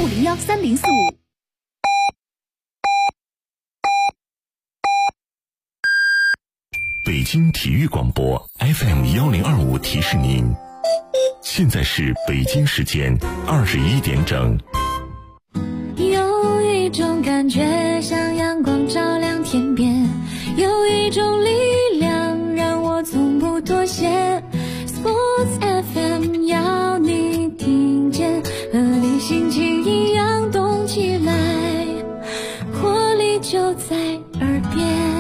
65013045。 北京体育广播 FM1025提示您，现在是北京时间21点整。 有一种感觉像阳光照亮天边，有一种力量让我从不妥协。 Sports FM 要你听见，和你心情一样动起来，活力就在耳边。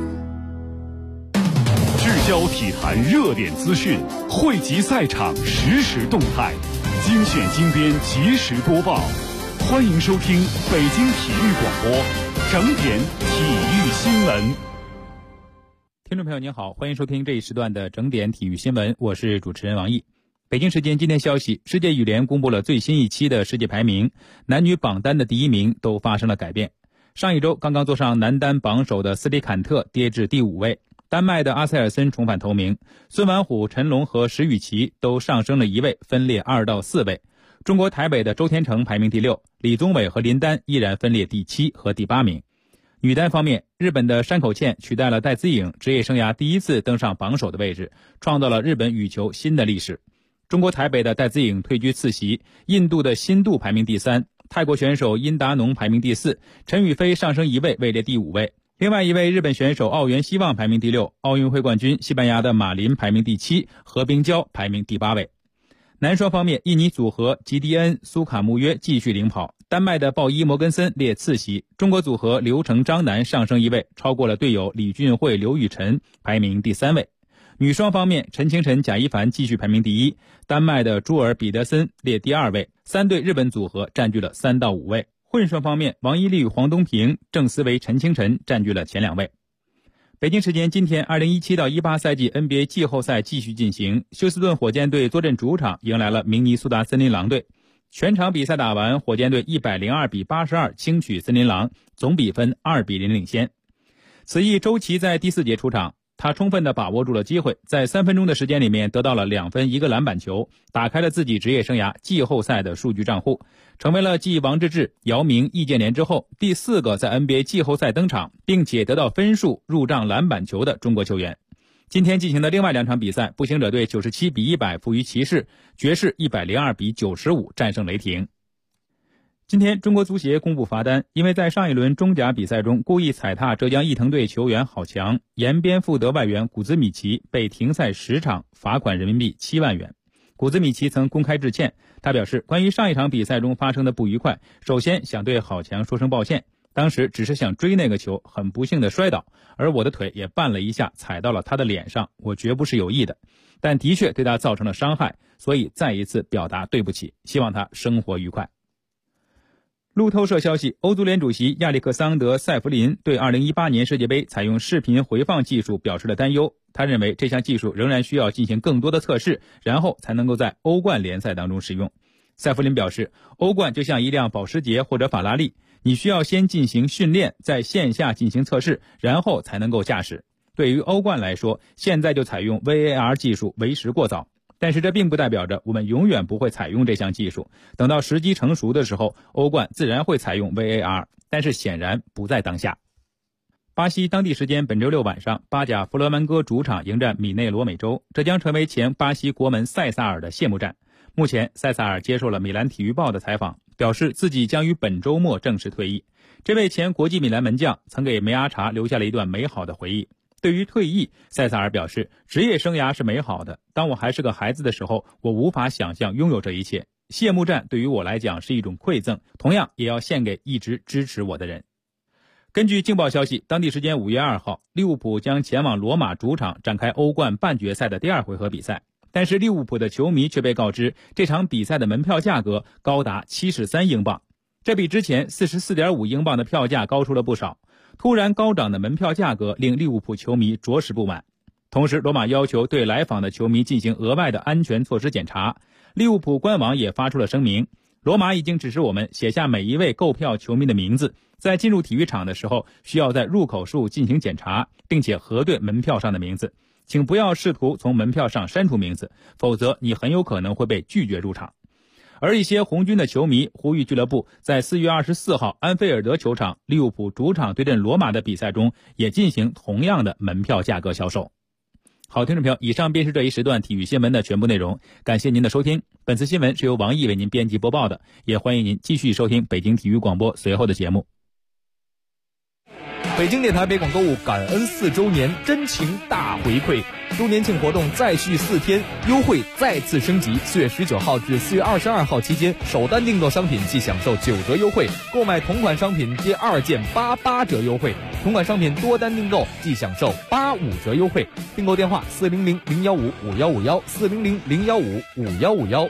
聚焦体坛热点资讯，汇集赛场实时动态，精选精编及时播报。欢迎收听北京体育广播整点体育新闻。 听众朋友您好，欢迎收听这一时段的整点体育新闻，我是主持人王毅。北京时间今天消息，世界羽联公布了最新一期的世界排名，男女榜单的第一名都发生了改变。上一周刚刚坐上男单榜首的斯里坎特跌至第5位，丹麦的阿塞尔森重返头名，孙完虎、陈龙和石宇奇都上升了1位，分列2到4位。中国台北的周天成排名第6，李宗伟和林丹依然分列第7和第8名。女单方面，日本的山口茜取代了戴资颖，职业生涯第一次登上榜首的位置，创造了日本羽球新的历史。中国台北的戴资颖退居次席，印度的辛杜排名第3，泰国选手殷达农排名第4，陈雨菲上升1位，位列第5位。另外一位日本选手奥原希望排名第6，奥运会冠军西班牙的马林排名第7，何冰娇排名第8位。男双方面，印尼组合吉迪恩、苏卡穆约继续领跑，丹麦的鲍伊·摩根森列次席，中国组合刘成张楠上升1位，超过了队友李俊慧、刘雨辰，排名第3位。女双方面，陈清晨、贾一凡继续排名第1，丹麦的朱尔·彼得森列第2位，3对日本组合占据了3到5位。混双方面，王依丽与黄东萍、郑思维、陈清晨占据了前2位。北京时间今天2017到18赛季 NBA 季后赛继续进行，休斯顿火箭队坐镇主场迎来了明尼苏达森林狼队。全场比赛打完，火箭队102比82轻取森林狼，总比分2比0领先。此役周琦在第4节出场，他充分地把握住了机会，在3分钟的时间里面得到了2分1个篮板球，打开了自己职业生涯季后赛的数据账户，成为了继王治郅、姚明、易建联之后第4个在 NBA 季后赛登场并且得到分数、入账篮板球的中国球员。今天进行的另外2场比赛，步行者队97比100负于骑士，爵士102比95战胜雷霆。今天中国足协公布罚单，因为在上一轮中甲比赛中故意踩踏浙江毅腾队球员郝强，延边富德外援古兹米奇被停赛10场，罚款人民币7万元。古兹米奇曾公开致歉，他表示关于上一场比赛中发生的不愉快，首先想对郝强说声抱歉，当时只是想追那个球，很不幸的摔倒，而我的腿也绊了一下，踩到了他的脸上，我绝不是有意的，但的确对他造成了伤害，所以再一次表达对不起，希望他生活愉快。路透社消息，欧足联主席亚历克桑德·塞弗林对2018年世界杯采用视频回放技术表示了担忧，他认为这项技术仍然需要进行更多的测试，然后才能够在欧冠联赛当中使用。塞弗林表示，欧冠就像一辆保时捷或者法拉利，你需要先进行训练，在线下进行测试，然后才能够驾驶。对于欧冠来说，现在就采用 VAR 技术为时过早，但是这并不代表着我们永远不会采用这项技术，等到时机成熟的时候，欧冠自然会采用 VAR， 但是显然不在当下。巴西当地时间本周6晚上，巴甲弗勒门戈主场迎战米内罗美洲，这将成为前巴西国门塞萨尔的谢幕战。目前塞萨尔接受了米兰体育报的采访，表示自己将于本周末正式退役。这位前国际米兰门将曾给梅阿查留下了一段美好的回忆。对于退役，塞萨尔表示，职业生涯是美好的，当我还是个孩子的时候，我无法想象拥有这一切。谢幕战对于我来讲是一种馈赠，同样也要献给一直支持我的人。根据镜报消息，当地时间5月2号，利物浦将前往罗马主场展开欧冠半决赛的第2回合比赛，但是利物浦的球迷却被告知，这场比赛的门票价格高达73英镑，这比之前 44.5 英镑的票价高出了不少。突然高涨的门票价格令利物浦球迷着实不满，同时罗马要求对来访的球迷进行额外的安全措施检查。利物浦官网也发出了声明，罗马已经指示我们写下每一位购票球迷的名字，在进入体育场的时候需要在入口处进行检查，并且核对门票上的名字，请不要试图从门票上删除名字，否则你很有可能会被拒绝入场。 而一些红军的球迷呼吁俱乐部在4月24号安菲尔德球场利物浦主场对阵罗马的比赛中也进行同样的门票价格销售。好，听众朋友，以上便是这一时段体育新闻的全部内容，感谢您的收听。本次新闻是由王毅为您编辑播报的，也欢迎您继续收听北京体育广播随后的节目。 北京电台北广购物感恩4周年真情大回馈，周年庆活动再续4天，优惠再次升级。4月19号至4月22号期间，首单订购商品即享受9折优惠，购买同款商品接2件88折优惠，同款商品多单订购即享受85折优惠。订购电话400-015-5151，400-015-5151。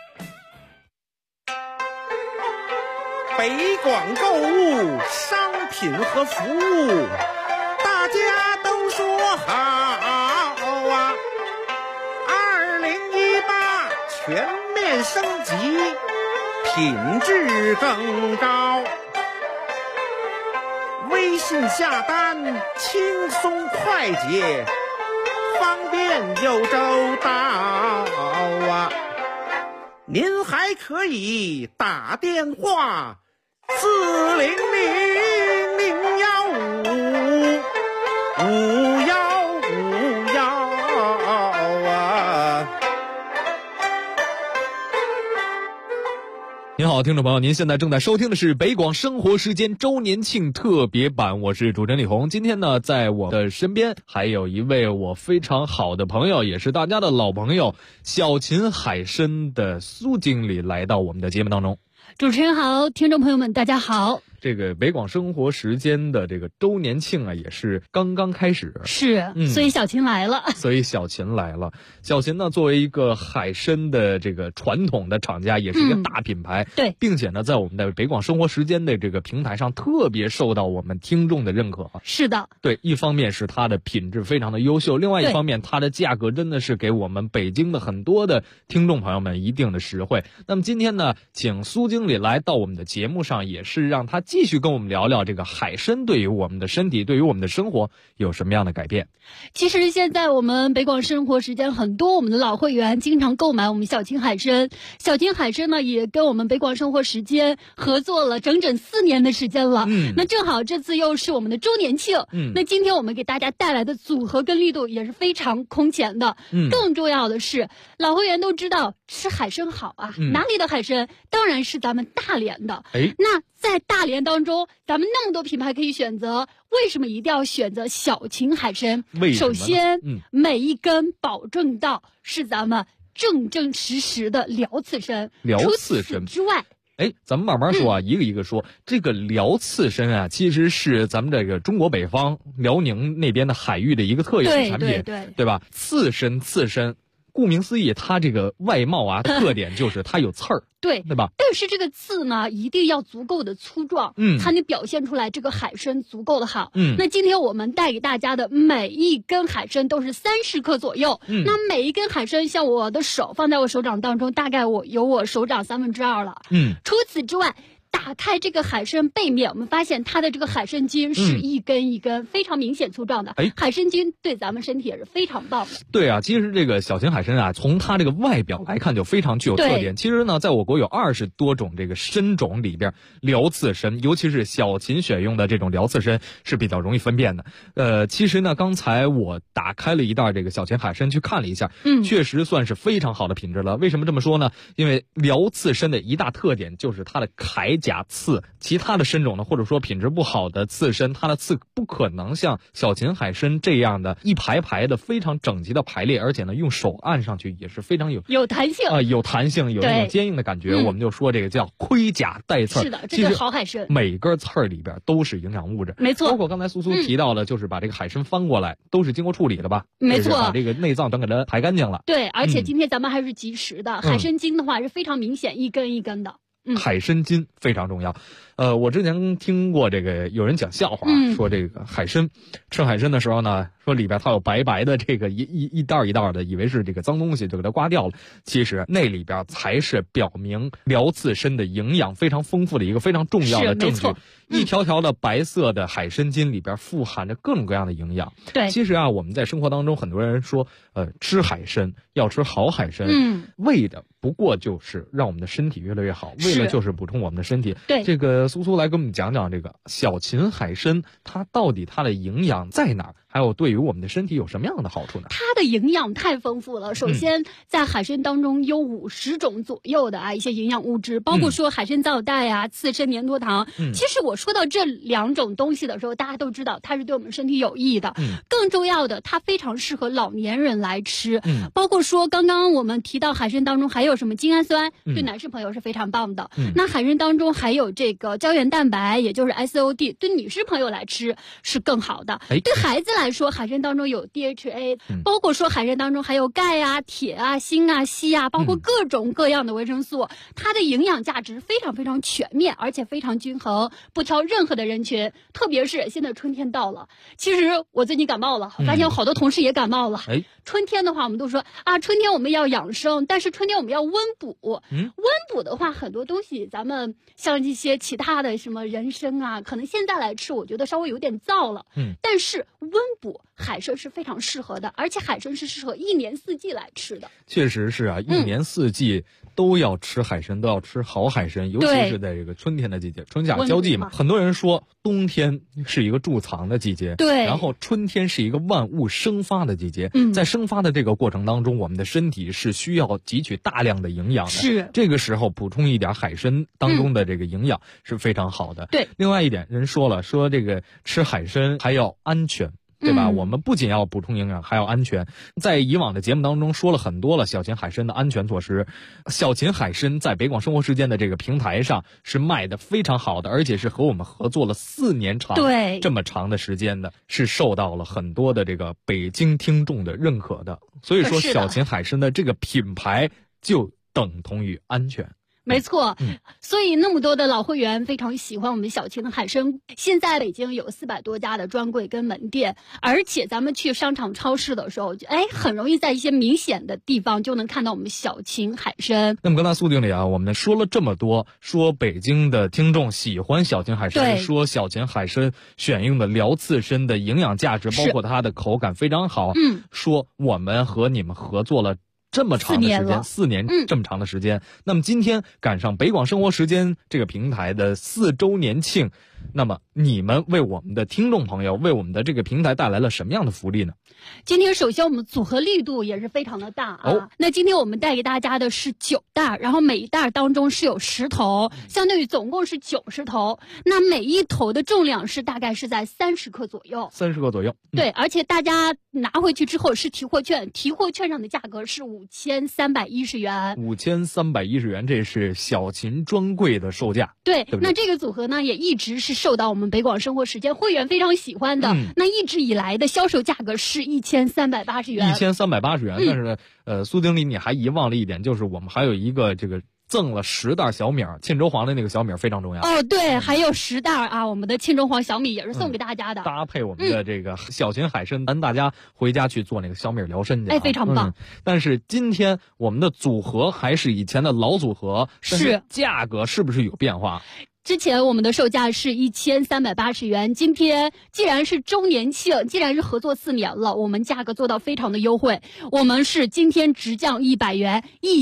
北广购物商品和服务，大家都说好啊！2018全面升级，品质更高。微信下单轻松快捷，方便又周到啊！您还可以打电话400-015-5151啊！ 您好，听众朋友，您现在正在收听的是北广生活时间周年庆特别版，我是主持人李红。今天呢，在我的身边还有一位我非常好的朋友，也是大家的老朋友，小秦海参的苏经理来到我们的节目当中。 主持人好，听众朋友们大家好。 这个北广生活时间的这个周年庆啊，也是刚刚开始， 是，所以小秦来了。 小秦呢，作为一个海参的这个传统的厂家，也是一个大品牌， 对， 并且呢，在我们的北广生活时间的这个平台上，特别受到我们听众的认可。 是的， 对，一方面是它的品质非常的优秀，另外一方面它的价格真的是给我们北京的很多的听众朋友们一定的实惠。那么今天呢，请苏经理来到我们的节目上，也是让他继续跟我们聊聊这个海参对于我们的身体，对于我们的生活有什么样的改变。 其实现在我们北广生活时间很多我们的老会员经常购买我们小秦海参，小秦海参呢也跟我们北广生活时间合作了整整4年的时间了。那正好这次又是我们的周年庆，那今天我们给大家带来的组合跟力度也是非常空前的。更重要的是，老会员都知道吃海参好啊，哪里的海参？当然是咱们大连的。那在大连当中，咱们那么多品牌可以选择，为什么一定要选择小秦海参？首先，每一根保证到是咱们正正实实的辽刺参。 辽刺参之外， 咱们慢慢说啊，一个一个说。这个辽刺参啊，其实是咱们这个中国北方辽宁那边的海域的一个特有的产品，对吧？刺参，顾名思义，它这个外貌啊特点就是它有刺儿，对吧？ 但是这个刺呢，一定要足够的粗壮，才能表现出来这个海参足够的好。那今天我们带给大家的每一根海参都是30克左右。那每一根海参，像我的手放在我手掌当中，大概有我手掌2/3了。除此之外，打开这个海参背面，我们发现它的这个海参筋是一根一根非常明显粗壮的。海参筋对咱们身体也是非常棒的。 对啊，其实这个小秦海参啊，从它这个外表来看就非常具有特点。其实呢，在我国有20多种这个参种里边，辽刺参，尤其是小秦选用的这种辽刺参是比较容易分辨的。其实呢，刚才我打开了一袋这个小秦海参去看了一下，确实算是非常好的品质了。为什么这么说呢？因为辽刺参的一大特点就是它的铠甲刺，其他的参种呢，或者说品质不好的刺参，它的刺不可能像小秦海参这样的一排排的非常整齐的排列，而且呢，用手按上去也是非常有弹性啊，有弹性，有那种坚硬的感觉。我们就说这个叫盔甲带刺。 是的，这个好海参， 每根刺儿里边都是营养物质， 没错。 包括刚才苏提到的，就是把这个海参翻过来，都是经过处理的吧？ 没错， 把这个内脏整给它排干净了。 对，而且今天咱们还是及时的，海参筋的话是非常明显，一根一根的。 海参筋非常重要。我之前听过这个有人讲笑话，说这个海参吃海参的时候呢， 说里边它有白白的这个一袋一袋的，以为是这个脏东西，就给它刮掉了。其实那里边才是表明辽刺参的营养非常丰富的一个非常重要的证据。一条条的白色的海参筋里边富含着各种各样的营养。 对， 其实啊，我们在生活当中很多人说，吃海参要吃好海参，为的不过就是让我们的身体越来越好，为了就是补充我们的身体。 对， 这个苏苏来跟我们讲讲这个小秦海参，它到底它的营养在哪儿？还有对于我们的身体有什么样的好处呢？ 它的营养太丰富了。首先，在海参当中有50种左右的一些营养物质，包括说海参皂苷啊、刺参粘多糖。其实我说到这2种东西的时候，大家都知道它是对我们身体有益的。更重要的，它非常适合老年人来吃。包括说刚刚我们提到海参当中还有什么精氨酸，对男士朋友是非常棒的。那海参当中还有这个胶原蛋白，也就是 SOD， 对女士朋友来吃是更好的。对孩子来说，海参当中有 DHA，包括说海参当中还有钙啊、铁啊、锌啊、硒啊，包括各种各样的维生素，它的营养价值非常非常全面，而且非常均衡，不挑任何的人群。特别是现在春天到了，其实我最近感冒了，我发现有好多同事也感冒了。春天的话，我们都说啊，春天我们要养生，但是春天我们要温补。温补的话，很多东西咱们像一些其他的什么人参啊，可能现在来吃，我觉得稍微有点燥了。但是温补海参是非常适合的，而且海参是适合1年4季来吃的。 确实是啊，1年4季都要吃海参，都要吃好海参，尤其是在这个春天的季节，春夏交际嘛。很多人说冬天是一个贮藏的季节， 对， 然后春天是一个万物生发的季节。在生发的这个过程当中，我们的身体是需要汲取大量的营养的。 是， 这个时候补充一点海参当中的这个营养是非常好的。 对， 另外一点，人说了，说这个吃海参还要安全。对吧？我们不仅要补充营养，还要安全。在以往的节目当中说了很多了小秦海参的安全措施。小秦海参在北广生活时间的这个平台上是卖的非常好的，而且是和我们合作了4年长， 对， 这么长的时间的，是受到了很多的这个北京听众的认可的。所以说，小秦海参的这个品牌就等同于安全。 没错，所以那么多的老会员非常喜欢我们小秦的海参。现在北京有400多家的专柜跟门店，而且咱们去商场超市的时候，很容易在一些明显的地方就能看到我们小秦海参。 那么刚才苏经理啊，我们说了这么多，说北京的听众喜欢小秦海参，说小秦海参选用的辽刺参的营养价值，包括它的口感非常好。说我们和你们合作了这么长的时间，4年这么长的时间。那么今天赶上北广生活时间这个平台的4周年庆，那么你们为我们的听众朋友，为我们的这个平台带来了什么样的福利呢？ 今天首先我们组合力度也是非常的大啊。那今天我们带给大家的是9袋，然后每一袋当中是有10头，相当于总共是90头。那每一头的重量是大概是在30克左右。 30克左右。 对，而且大家拿回去之后是提货券，提货券上的价格是5310元。 5310元，这是小秦专柜的售价。 对， 对不对？ 那这个组合呢，也一直是受到我们北广生活时间会员非常喜欢的。那一直以来的销售价格是1380元。 1380元，但是苏经理你还遗忘了一点，就是我们还有一个这个赠了10袋小米，沁州黄的那个小米非常重要。 对，还有10袋啊，我们的沁州黄小米也是送给大家的。 搭配我们的这个小秦海参，咱大家回家去做那个小米疗身去。 非常棒。 但是今天我们的组合还是以前的老组合，是价格是不是有变化？ 之前我们的售价是1380元，今天既然是周年庆，既然是合作4年了，我们价格做到非常的优惠，我们是今天直降100元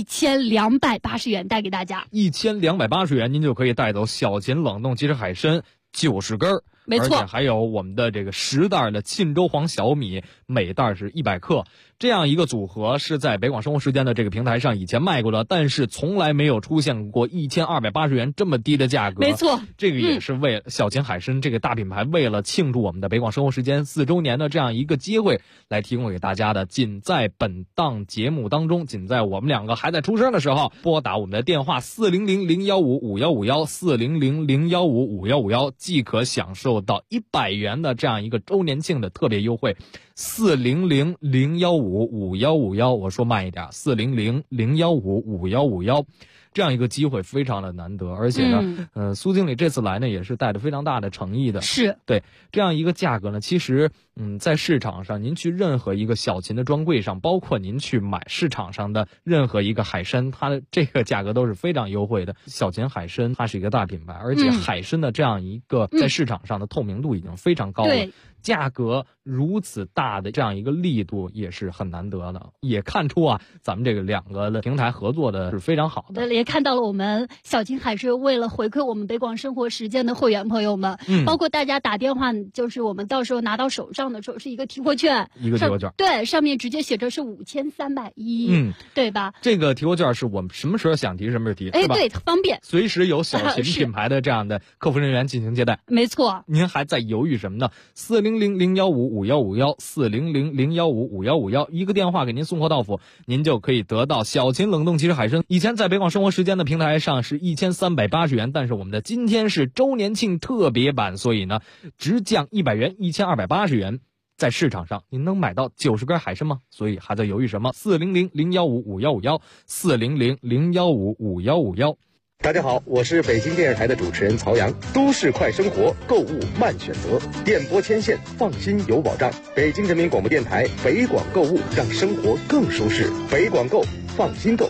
，1280元带给大家。 1280元，您就可以带走小秦冷冻即食海参90根。 没错， 而且还有我们的这个10袋的沁州黄小米，每袋是100克，这样一个组合是在北广生活时间的这个平台上以前卖过的，但是从来没有出现过1280元这么低的价格。 没错， 这个也是为小秦海参这个大品牌为了庆祝我们的北广生活时间4周年的这样一个机会来提供给大家的。仅在本档节目当中，仅在我们2个还在出声的时候，拨打我们的电话400-015-5151，400-015-5151，即可享受到100元的这样一个周年庆的特别优惠。400-015-5151，我说慢一点，400-015-5151。 这样一个机会非常的难得，而且呢，苏经理这次来呢也是带着非常大的诚意的。 是对这样一个价格呢，其实在市场上，您去任何一个小秦的专柜上，包括您去买市场上的任何一个海参，它的这个价格都是非常优惠的。小秦海参它是一个大品牌，而且海参的这样一个在市场上的透明度已经非常高了。价格如此大的这样一个力度也是很难得的，也看出啊，咱们这个两个的平台合作的是非常好的。 也看到了我们小秦海参为了回馈我们北广生活时间的会员朋友们，包括大家打电话，就是我们到时候拿到手上的时候是一个提货券， 一个提货券， 对，上面直接写着是5310，对吧？ 这个提货券是我们什么时候想提什么时候提， 哎，对，方便， 随时有小秦品牌的这样的客服人员进行接待。 没错， 您还在犹豫什么呢？400-015-5151，400-015-5151，一个电话给您送货到府，您就可以得到小秦冷冻即食海参。以前在北广生活时间的平台上是1380元，但是我们的今天是周年庆特别版，所以呢，直降100元，1280元。在市场上您能买到90根海参吗？所以还在犹豫什么？400-015-5151，400-015-5151。 大家好，我是北京电视台的主持人曹阳。都市快生活，购物慢选择，电波牵线，放心有保障。北京人民广播电台北广购物，让生活更舒适。北广购，放心购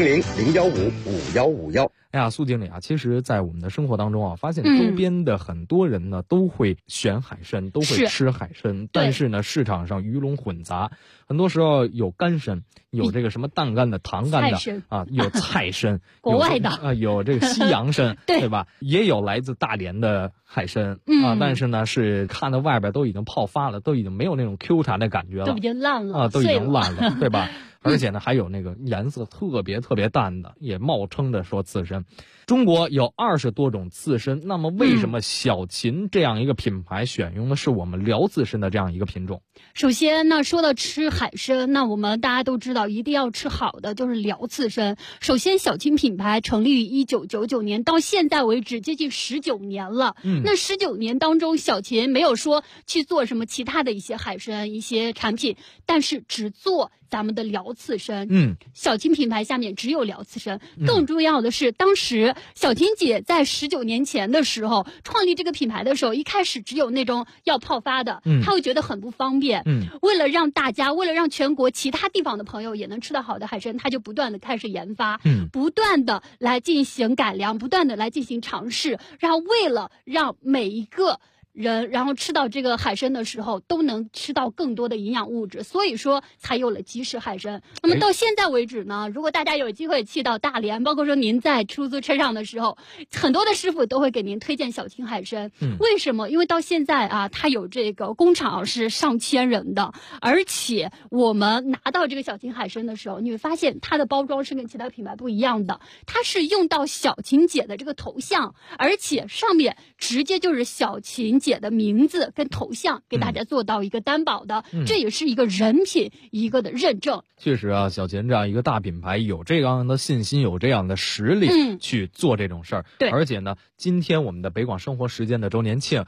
，400-015-5151。 哎呀，苏经理啊，其实在我们的生活当中啊，发现周边的很多人呢，都会选海参，都会吃海参，但是呢，市场上鱼龙混杂，很多时候有干参，有这个什么淡干的、糖干的啊，有菜参， 国外的啊，有这个西洋参，对吧？也有来自大连的海参啊，但是呢，是看到外边都已经泡发了，都已经没有那种 Q 弹的感觉了， 都已经烂了啊，都已经烂了，对吧？而且呢，还有那个颜色特别淡的，也冒称的说刺参。中国有20多种刺参，那么为什么小秦这样一个品牌选用的是我们辽刺参的这样一个品种？ 首先呢，说到吃海参，那我们大家都知道，一定要吃好的，就是辽刺参。首先，小秦品牌成立于1999年，到现在为止接近19年了。那19年当中，小秦没有说去做什么其他的一些海参一些产品，但是只做咱们的辽刺参。小秦品牌下面只有辽刺参。更重要的是，当时小秦姐在19年前的时候创立这个品牌的时候，一开始只有那种要泡发的，她会觉得很不方便。为了让大家，为了让全国其他地方的朋友也能吃到好的海参，她就不断的开始研发，不断的来进行改良，不断的来进行尝试，然后为了让每一个人然后吃到这个海参的时候都能吃到更多的营养物质，所以说才有了即食海参。那么到现在为止呢，如果大家有机会去到大连，包括说您在出租车上的时候，很多的师傅都会给您推荐小秦海参。为什么？因为到现在啊，它有这个工厂是上千人的，而且我们拿到这个小秦海参的时候，你会发现它的包装是跟其他品牌不一样的，它是用到小秦姐的这个头像，而且上面直接就是小秦姐的名字跟头像给大家做到一个担保的，这也是一个人品一个的认证。 确实啊，小秦这样一个大品牌有这样的信心，有这样的实力去做这种事儿。 对， 而且呢，今天我们的北广生活时间的周年庆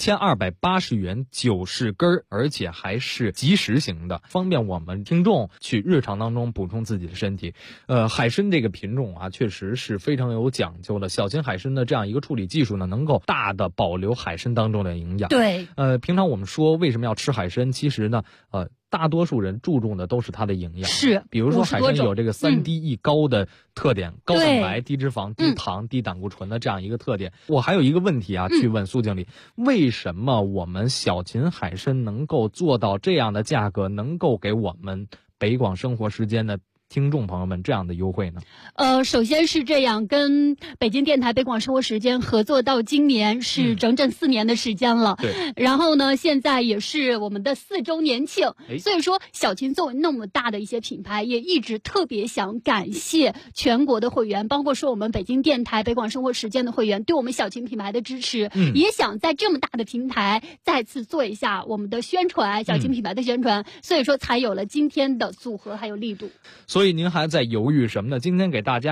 ，1280元90根，而且还是即食型的，方便我们听众去日常当中补充自己的身体。海参这个品种啊，确实是非常有讲究的。小秦海参的这样一个处理技术呢，能够大的保留海参当中的营养。 对， 平常我们说为什么要吃海参，其实呢，大多数人注重的都是它的营养。 是， 比如说海参有这个3低1高的特点，高蛋白、低脂肪、低糖、低胆固醇的这样一个特点。我还有一个问题啊，去问苏经理，为什么我们小秦海参能够做到这样的价格，能够给我们北广生活时间的听众朋友们这样的优惠呢？ 首先是这样，跟北京电台北广生活时间合作到今年是整整4年的时间了。 对。 然后呢，现在也是我们的4周年庆，所以说小秦作为那么大的一些品牌，也一直特别想感谢全国的会员，包括说我们北京电台北广生活时间的会员对我们小秦品牌的支持，也想在这么大的平台再次做一下我们的宣传，小秦品牌的宣传，所以说才有了今天的组合还有力度。 所以您还在犹豫什么呢？今天给大家带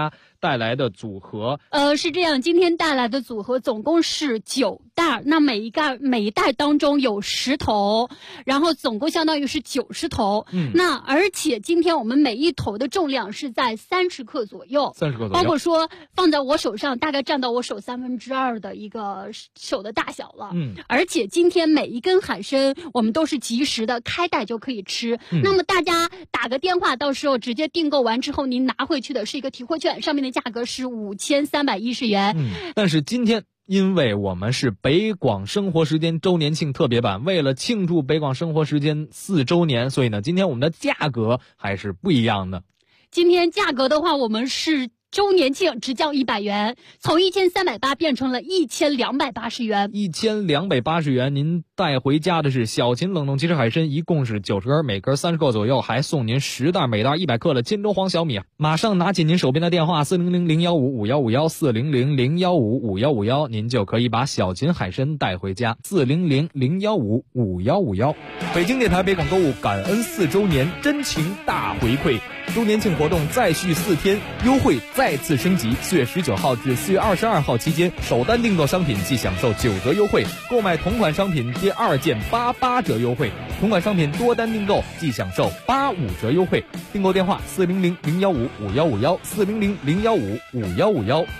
带来的组合？ 是这样，今天带来的组合总共是9袋，那每一袋当中有10头，然后总共相当于是90头。那而且今天我们每一头的重量是在30克左右 ，30克左右， 包括说放在我手上，大概占到我手2/3的一个手的大小了。而且今天每一根海参我们都是及时的开袋就可以吃。那么大家打个电话，到时候直接订购完之后，您拿回去的是一个提货券，上面的价格是5310元。 但是今天因为我们是北广生活时间周年庆特别版，为了庆祝北广生活时间4周年，所以呢，今天我们的价格还是不一样的。 今天价格的话，我们是周年庆直降100元，从1380变成了1280元。 1280元，您带回家的是小秦冷冻鸡翅海参，一共是90根，每根30克左右，还送您10袋，每袋100克的金州黄小米。马上拿起您手边的电话400-015-5151 400-015-5151，您就可以把小秦海参带回家。400-015-5151。北京电台北广购物感恩4周年真情大回馈，周年庆活动再续4天，优惠再次升级。4月19号至4月22号期间，首单订购商品即享受9折优惠，购买同款商品第2件88折优惠，同款商品多单订购即享受85折优惠。订购电话400-015-5151 400-015-5151。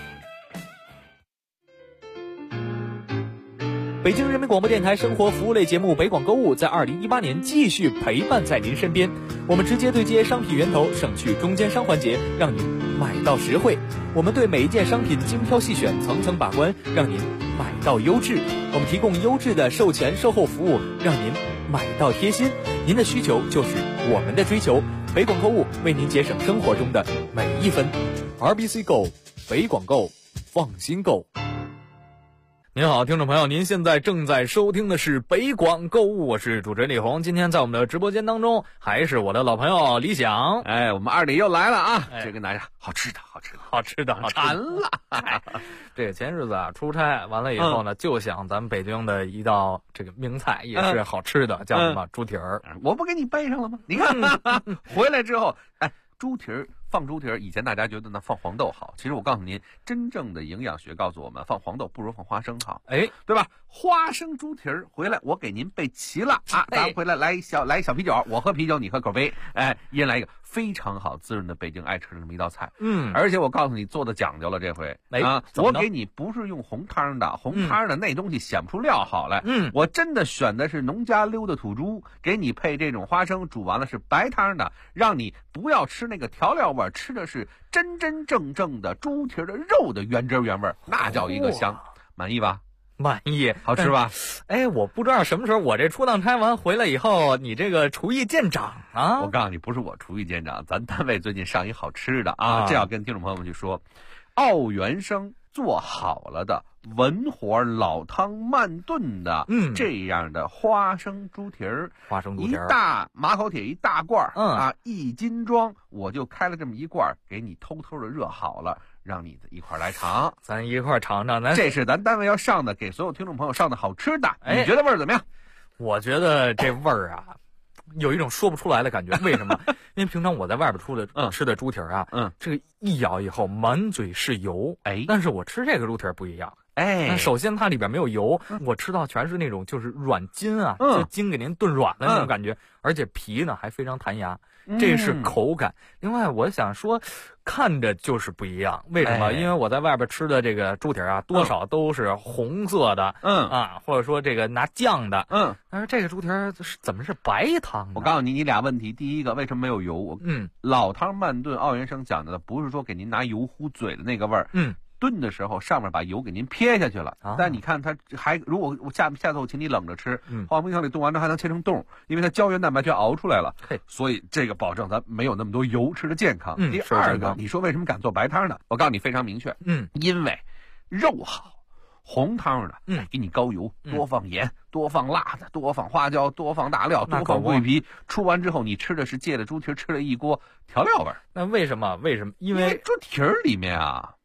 北京人民广播电台生活服务类节目北广购物在2018年继续陪伴在您身边，我们直接对接商品源头，省去中间商环节，让您买到实惠。我们对每一件商品精挑细选，层层把关，让您买到优质。我们提供优质的售前售后服务，让您买到贴心。您的需求就是我们的追求，北广购物为您节省生活中的每一分。RBC Go， 北广购，放心购。您好，听众朋友，您现在正在收听的是北广购物，我是主持人李红。今天在我们的直播间当中，还是我的老朋友李想。 我们二弟又来了啊！这跟大家好吃的馋了。这个前日子啊，出差完了以后呢，就想咱们北京的一道这个名菜，也是好吃的，叫什么猪蹄儿。 我不给你背上了吗？你看回来之后，猪蹄儿。放猪蹄儿，以前大家觉得呢放黄豆好，其实我告诉您，真正的营养学告诉我们，放黄豆不如放花生好，对吧？花生猪蹄儿回来，我给您备齐了啊！咱们回来来一小啤酒，我喝啤酒，你喝口杯，一人来一个，非常好滋润的北京爱吃的这么一道菜。而且我告诉你，做的讲究了，这回我给你不是用红汤的，红汤的那东西显不出料好来。我真的选的是农家溜的土猪，给你配这种花生，煮完了是白汤的，让你不要吃那个调料味，吃的是真真正正的猪蹄的肉的原汁原味，那叫一个香。满意吧？ 满意， 好吃吧？ 我不知道什么时候我这出趟差完回来以后，你这个厨艺见长啊！ 我告诉你，不是我厨艺见长，咱单位最近上一好吃的啊！这要跟听众朋友们去说，奥元生做好了的文火老汤慢炖的，这样的花生猪蹄儿，一大马口铁一大罐，1斤装，我就开了这么一罐，给你偷偷的热好了。让你一块来尝， 咱一块尝尝。 这是咱单位要上的，给所有听众朋友上的好吃的。你觉得味儿怎么样？ 我觉得这味儿啊，有一种说不出来的感觉。为什么？因为平常我在外边吃的猪蹄儿啊，这个一咬以后满嘴是油，但是我吃这个猪蹄儿不一样。首先它里边没有油，我吃到全是那种就是软筋啊，就筋给您炖软了那种感觉，而且皮呢还非常弹牙，这是口感。另外我想说，看着就是不一样，为什么？因为我在外边吃的这个猪蹄啊，多少都是红色的，或者说这个拿酱的，但是这个猪蹄怎么是白汤呢？ 我告诉你，你俩问题。第一个，为什么没有油？老汤慢炖，奥元生讲的不是说给您拿油糊嘴的那个味儿，炖的时候上面把油给您撇下去了，但你看它还，如果我下次我请你冷着吃，放冰箱里冻完之后还能切成冻，因为它胶原蛋白全熬出来了，所以这个保证咱没有那么多油，吃的健康。第二个，你说为什么敢做白汤呢？我告诉你非常明确，因为肉好。红汤的，给你高油，多放盐，多放辣的，多放花椒，多放大料，多放桂皮。出完之后，你吃的是借着猪蹄吃了一锅调料味儿。 那为什么？因为猪蹄里面啊。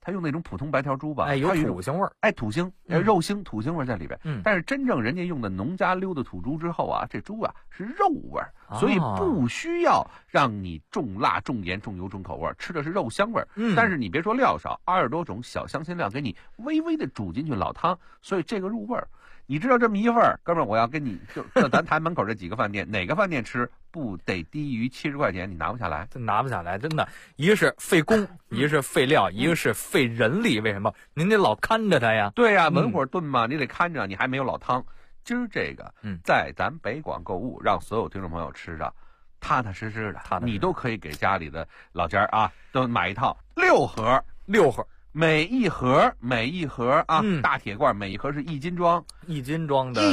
它用那种普通白条猪吧， 有土腥味儿， 土腥，肉腥土腥味在里边。但是真正人家用的农家溜的土猪之后啊，这猪啊是肉味儿，所以不需要让你重辣、重盐、重油、重口味，吃的是肉香味儿。但是你别说料少，20多种小香辛料给你微微的煮进去老汤，所以这个入味儿。你知道这么一份儿，哥们儿，我要跟你就咱台门口这几个饭店，哪个饭店吃不得低于70块钱？你拿不下来， 拿不下来，真的。一个是费工，一个是费料，一个是费人力。为什么？您得老看着它呀。 对呀，文火炖嘛，你得看着，你还没有老汤。今儿这个，在咱北广购物，让所有听众朋友吃着踏踏实实的，你都可以给家里的老家啊，都买一套6盒。每一盒啊，大铁罐，每一盒是1斤装 ，1斤装的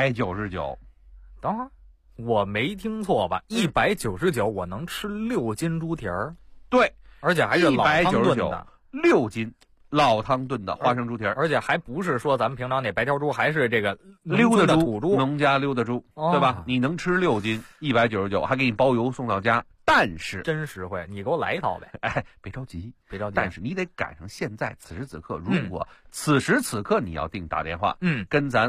199。 等会儿，我没听错吧？199，我能吃6斤猪蹄儿？ 对， 而且还是老汤炖的 ，6斤老汤炖的花生猪蹄儿， 而且还不是说咱们平常那白条猪，还是这个溜达土猪， 农家溜达猪，对吧？你能吃6斤，199，还给你包邮送到家。但是真实惠，你给我来一套呗！ 别着急， 别着急。 但是你得赶上现在此时此刻，如果此时此刻你要打电话，跟咱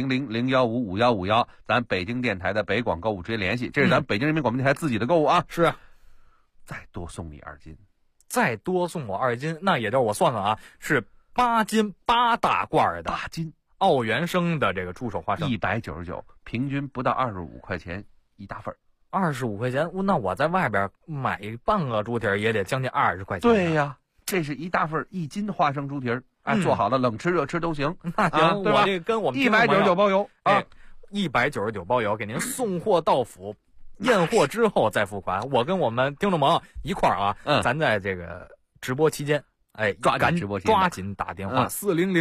400-015-5151，咱北京电台的北广购物直接联系，这是咱北京人民广播电台自己的购物啊。 是， 再多送你2斤， 再多送我2斤，那也就是我算算啊，是8斤8大罐的 8斤奥原生的这个猪手花生 ，199，平均不到25块钱一大份。 25块钱，那我在外边买半个猪蹄儿也得将近20块钱。 对呀，这是一大份1斤花生猪蹄儿，做好了冷吃热吃都行。 那行， 对吧？ 我这跟我们 199包邮啊 ，199包邮，给您送货到府，验货之后再付款。我跟我们听众朋友一块儿啊，咱在这个直播期间， 抓紧打电话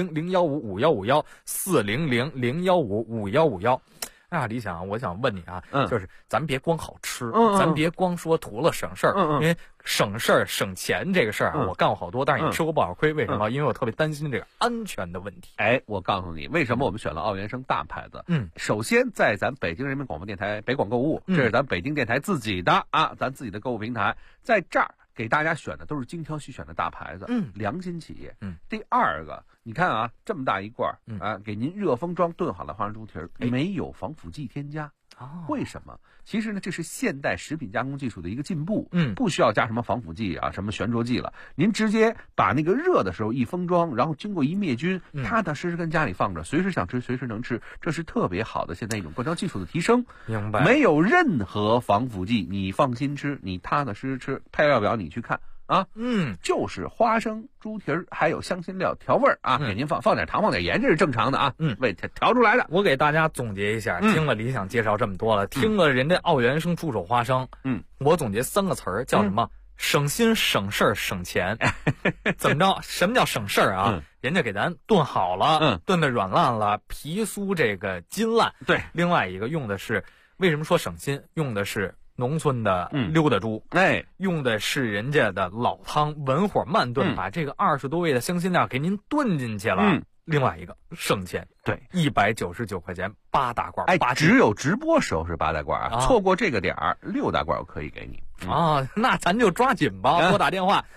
400-015-5151，400-015-5151。哎呀，李想，我想问你啊，就是咱别光好吃，咱别光说图了省事儿，因为省事儿省钱这个事儿啊，我干过好多，但是也吃过不少亏。为什么？因为我特别担心这个安全的问题。 我告诉你，为什么我们选了奥原生大牌子？首先在咱北京人民广播电台北广购物，这是咱北京电台自己的咱自己的购物平台，在这儿给大家选的都是精挑细选的大牌子，良心企业。第二个，你看啊，这么大一罐给您热封装炖好了花生猪蹄儿，没有防腐剂添加。为什么？其实呢，这是现代食品加工技术的一个进步，不需要加什么防腐剂啊，什么悬浊剂了。您直接把那个热的时候一封装，然后经过一灭菌，踏踏实实跟家里放着，随时想吃随时能吃，这是特别好的现在一种灌装技术的提升。 明白？ 没有任何防腐剂，你放心吃，你踏踏实实吃。配料表你去看。就是花生猪蹄儿，还有香辛料调味儿啊，给您放点糖，放点盐，这是正常的啊。为调出来的。 我给大家总结一下，听了李想介绍这么多了，听了人家奥原生猪手花生，我总结3个词儿，叫什么？省心、省事儿、省钱。怎么着？什么叫省事儿啊？人家给咱炖好了，炖的软烂了，皮酥这个筋烂。 对。 另外一个用的是，为什么说省心？用的是农村的溜达猪，用的是人家的老汤，文火慢炖，把这个20多味的香辛料给您炖进去了。另外一个省钱， 对 ，199块钱8大罐， 只有直播时候是8大罐啊，错过这个点儿6大罐我可以给你那咱就抓紧吧，拨打电话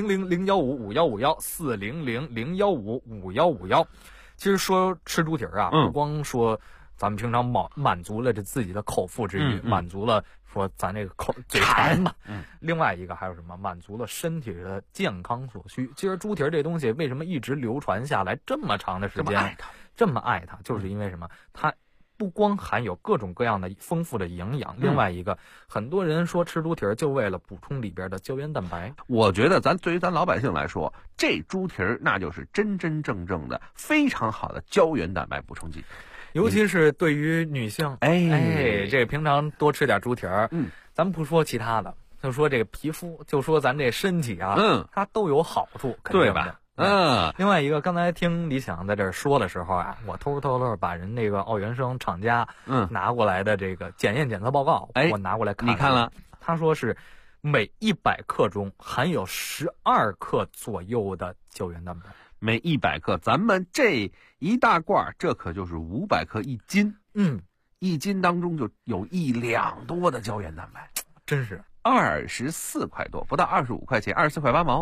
400-015-5151，400-015-5151。其实说吃猪蹄儿啊，不光说咱们平常满足了这自己的口腹之欲，满足了说咱这个嘴馋嘛。另外一个还有什么？满足了身体的健康所需。其实猪蹄儿这东西为什么一直流传下来这么长的时间，这么爱它，就是因为什么？它不光含有各种各样的丰富的营养，另外一个，很多人说吃猪蹄儿就为了补充里边的胶原蛋白。 我觉得对于咱老百姓来说，这猪蹄儿那就是真真正正的非常好的胶原蛋白补充剂。 尤其是对于女性，这平常多吃点猪蹄儿，咱不说其他的，就说这个皮肤，就说咱这身体啊，它都有好处， 对吧？ 另外一个，刚才听李想在这说的时候啊，我偷把人那个奥原生厂家拿过来的这个检测报告，我拿过来看， 你看了？ 他说是每100克中含有12克左右的胶原蛋白。 每100克，咱们这一大罐，这可就是500克1斤。1斤当中就有1两多的胶原蛋白， 真是 24块多，不到25块钱，24块8毛。